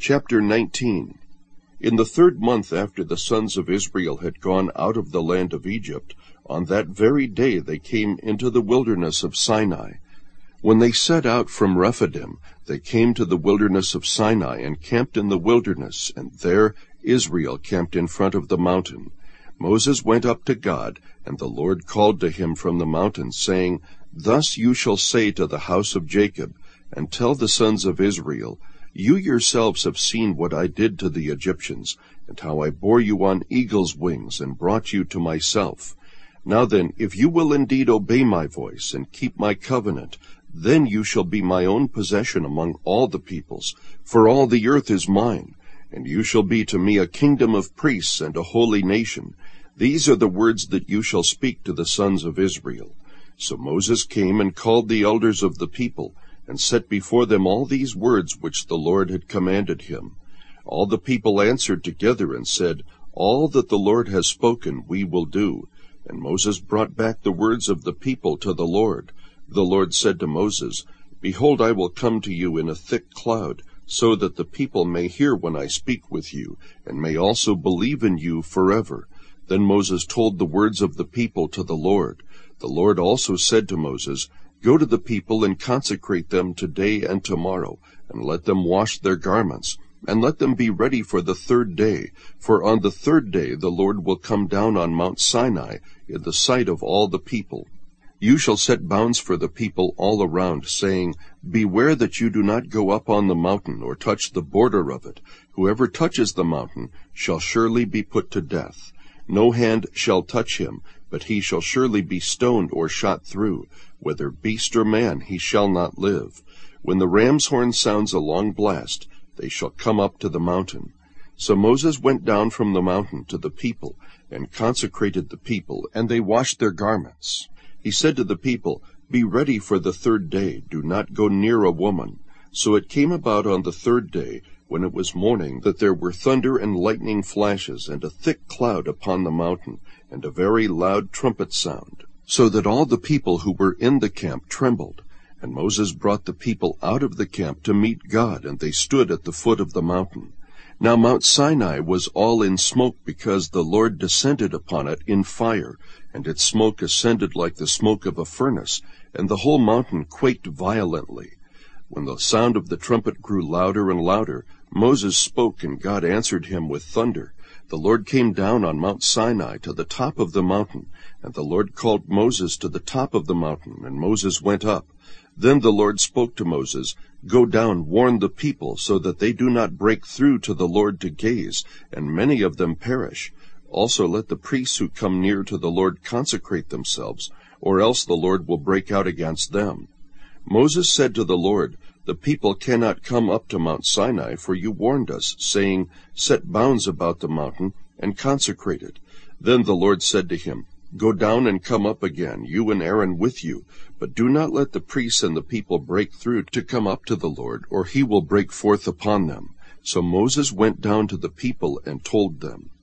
Chapter 19. In the 3rd month after the sons of Israel had gone out of the land of Egypt, on that very day they came into the wilderness of Sinai. When they set out from Rephidim, they came to the wilderness of Sinai and camped in the wilderness, and there Israel camped in front of the mountain. Moses went up to God, and the Lord called to him from the mountain, saying, "Thus you shall say to the house of Jacob, and tell the sons of Israel, You yourselves have seen what I did to the Egyptians, and how I bore you on eagle's wings and brought you to myself. Now then, if you will indeed obey my voice and keep my covenant, then you shall be my own possession among all the peoples, for all the earth is mine, and you shall be to me a kingdom of priests and a holy nation. These are the words that you shall speak to the sons of Israel." So Moses came and called the elders of the people, and set before them all these words which the Lord had commanded him. All the people answered together and said, "All that the Lord has spoken we will do." And Moses brought back the words of the people to the Lord. The Lord said to Moses, "Behold, I will come to you in a thick cloud, so that the people may hear when I speak with you, and may also believe in you forever." Then Moses told the words of the people to the Lord. The Lord also said to Moses, "Go to the people and consecrate them today and tomorrow, and let them wash their garments, and let them be ready for the 3rd day. For on the 3rd day the Lord will come down on Mount Sinai in the sight of all the people. You shall set bounds for the people all around, saying, Beware that you do not go up on the mountain or touch the border of it. Whoever touches the mountain shall surely be put to death. No hand shall touch him, but he shall surely be stoned or shot through. Whether beast or man, he shall not live. When the ram's horn sounds a long blast, they shall come up to the mountain." So Moses went down from the mountain to the people, and consecrated the people, and they washed their garments. He said to the people, "Be ready for the 3rd day, do not go near a woman." So it came about on the 3rd day, when it was morning, that there were thunder and lightning flashes, and a thick cloud upon the mountain, and a very loud trumpet sound, so that all the people who were in the camp trembled. And Moses brought the people out of the camp to meet God, and they stood at the foot of the mountain. Now Mount Sinai was all in smoke, because the Lord descended upon it in fire, and its smoke ascended like the smoke of a furnace, and the whole mountain quaked violently. When the sound of the trumpet grew louder and louder, Moses spoke, and God answered him with thunder. The Lord came down on Mount Sinai to the top of the mountain, and the Lord called Moses to the top of the mountain, and Moses went up. Then the Lord spoke to Moses, "Go down, warn the people, so that they do not break through to the Lord to gaze, and many of them perish. Also let the priests who come near to the Lord consecrate themselves, or else the Lord will break out against them." Moses said to the Lord, "The people cannot come up to Mount Sinai, for you warned us, saying, Set bounds about the mountain, and consecrate it." Then the Lord said to him, "Go down and come up again, you and Aaron with you, but do not let the priests and the people break through to come up to the Lord, or he will break forth upon them." So Moses went down to the people and told them.